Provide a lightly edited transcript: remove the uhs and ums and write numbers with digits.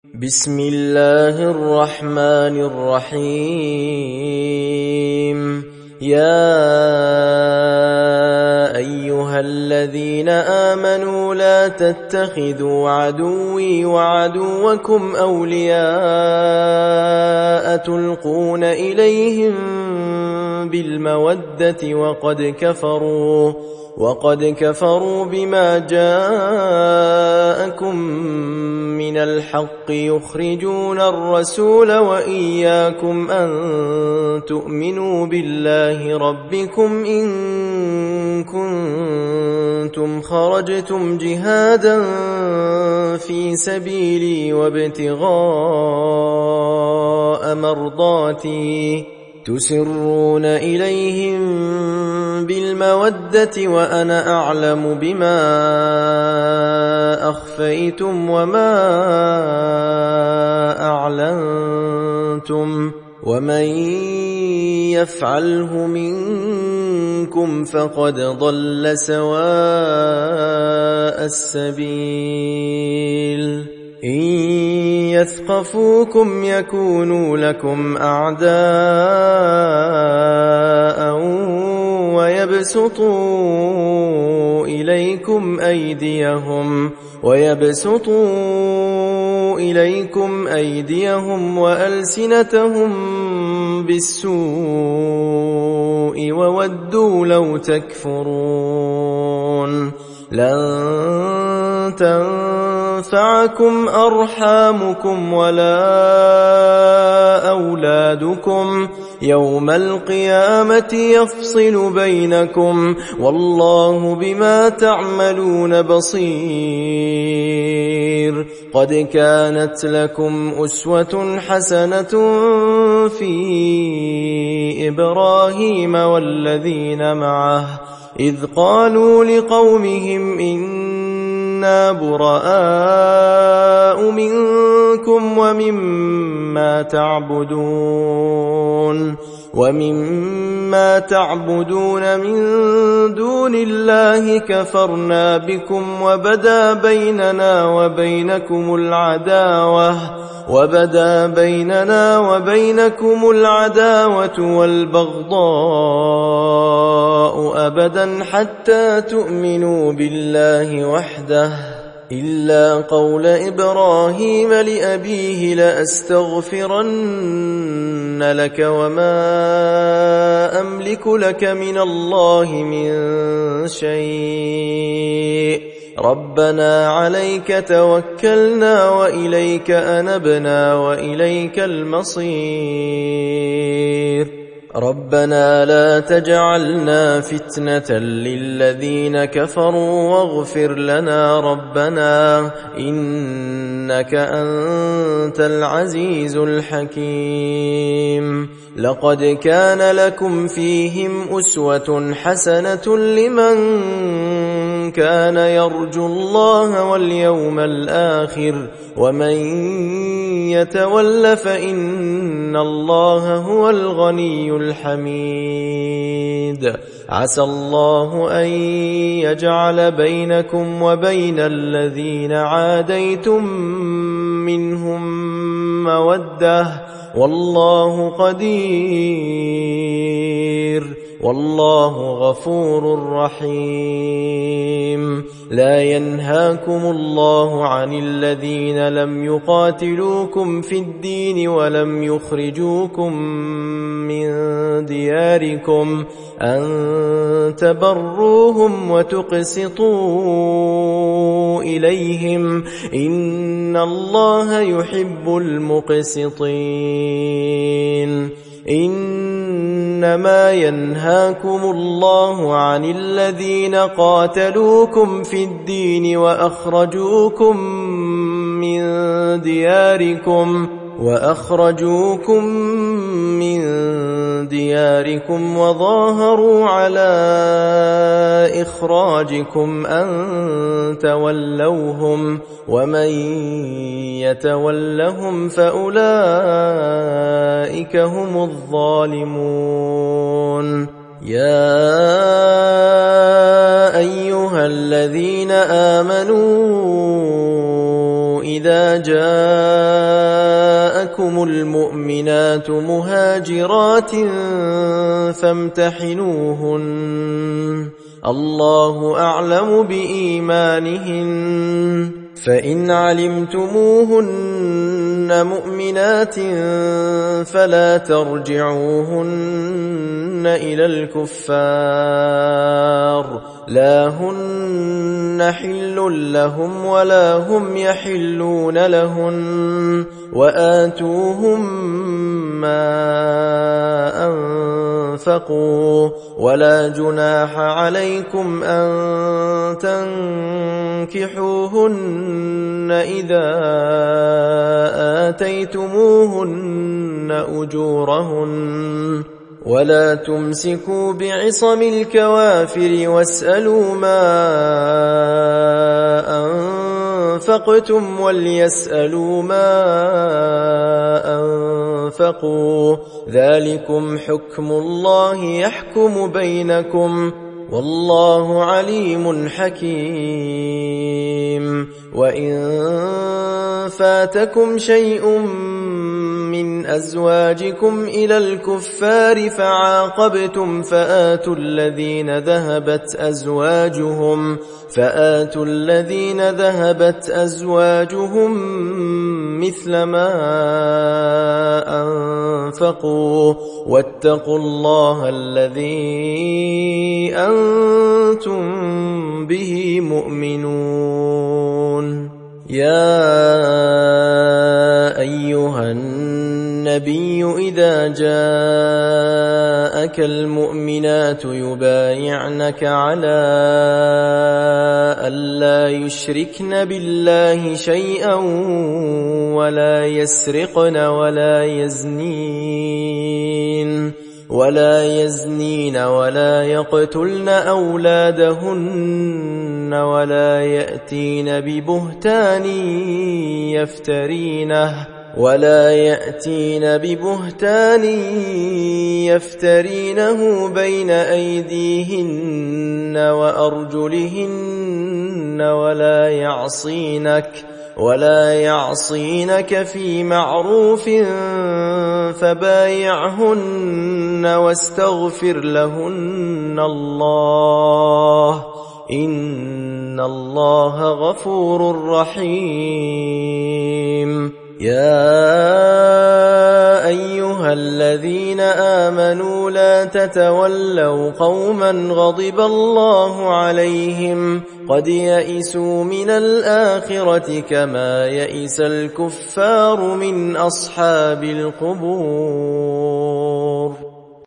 بسم الله الرحمن الرحيم. يا أيها الذين آمنوا لا تتخذوا عدوي وعدوكم أولياء تلقون إليهم بالمودة وقد كفروا بما جاءكم من الحق يخرجون الرسول وإياكم أن تؤمنوا بالله ربكم إن كنتم خرجتم جهادا في سبيلي وابتغاء مرضاتي تسرون إليهم بالمودة وأنا أعلم بما أخفيتم وما أعلنتم ومن يفعله منكم فقد ضل سواء السبيل. إن يثقفوكم يكونوا لكم أعداء ويبسطوا إليكم أيديهم وألسنتهم بالسوء وودوا لو تكفرون. لن تنفعكم أرحامكم ولا أولادكم يوم القيامة يفصل بينكم والله بما تعملون بصير. قد كانت لكم أسوة حسنة في إبراهيم والذين معه إذ قالوا لقومهم إنا براء منكم ومما تعبدون من دون الله كفرنا بكم وبدا بيننا وبينكم العداوة والبغضاء أبدا حتى تؤمنوا بالله وحده إلا قول إبراهيم لأبيه لأستغفرن لك وما أملك لك من الله من شيء ربنا عليك توكلنا وإليك أنبنا وإليك المصير. ربنا لا تجعلنا فتنة للذين كفروا واغفر لنا ربنا إنك أنت العزيز الحكيم. لقد كان لكم فيهم أسوة حسنة لمن كان يرجو الله واليوم الآخر ومن يتول فإن الله هو الغني الحميد. عسى الله أن يجعل بينكم وبين الذين عاديتم منهم مودة والله قدير والله غفور رحيم. لا ينهاكم الله عن الذين لم يقاتلوكم في الدين ولم يخرجوكم من دياركم أن تبروهم وتقسطوا إليهم إن الله يحب المقسطين. إنما ينهاكم الله عن الذين قاتلوكم في الدين وأخرجوكم من دياركم وظاهروا على إخراجكم أن تولوهم ومن يتولهم فأولئك هم الظالمون. يا أيها الذين آمنوا إذا جاءكم المؤمنات مهاجرات فامتحنوهن الله أعلم بإيمانهن فإن علمتموهن مؤمنات فلا ترجعوهن إلى الكفار لا هن حل لهم ولا هم يحلون لهن وآتوهم ما أنفقوا ولا جناح عليكم أن تنكحوهن إذا آتيتموهن أجورهن ولا تمسكوا بعصم الكوافر واسألوا ما أنفقتم وليسألوا ما أنفقوا ذلكم حكم الله يحكم بينكم والله عليم حكيم وإن فاتكم شيء من أزواجكم إلى الكفار فعاقبتم فآتوا الذين ذهبت أزواجهم مثل ما أنفقوا واتقوا الله الذي أنتم به مؤمنون يا أيها النبي إذا جاءك المؤمنات يبايعنك على ألا يشركن بالله شيئا ولا يسرقن ولا يزنين ولا يقتلن أولادهن ولا يأتين ببهتان يفترينه بين أيديهن وأرجلهن ولا يعصينك في معروف فبايعهن واستغفر لهن الله إن الله غفور رحيم يا أيها الذين آمنوا لا تتولوا قوما غضب الله عليهم قد يئسوا من الآخرة كما يئس الكفار من أصحاب القبور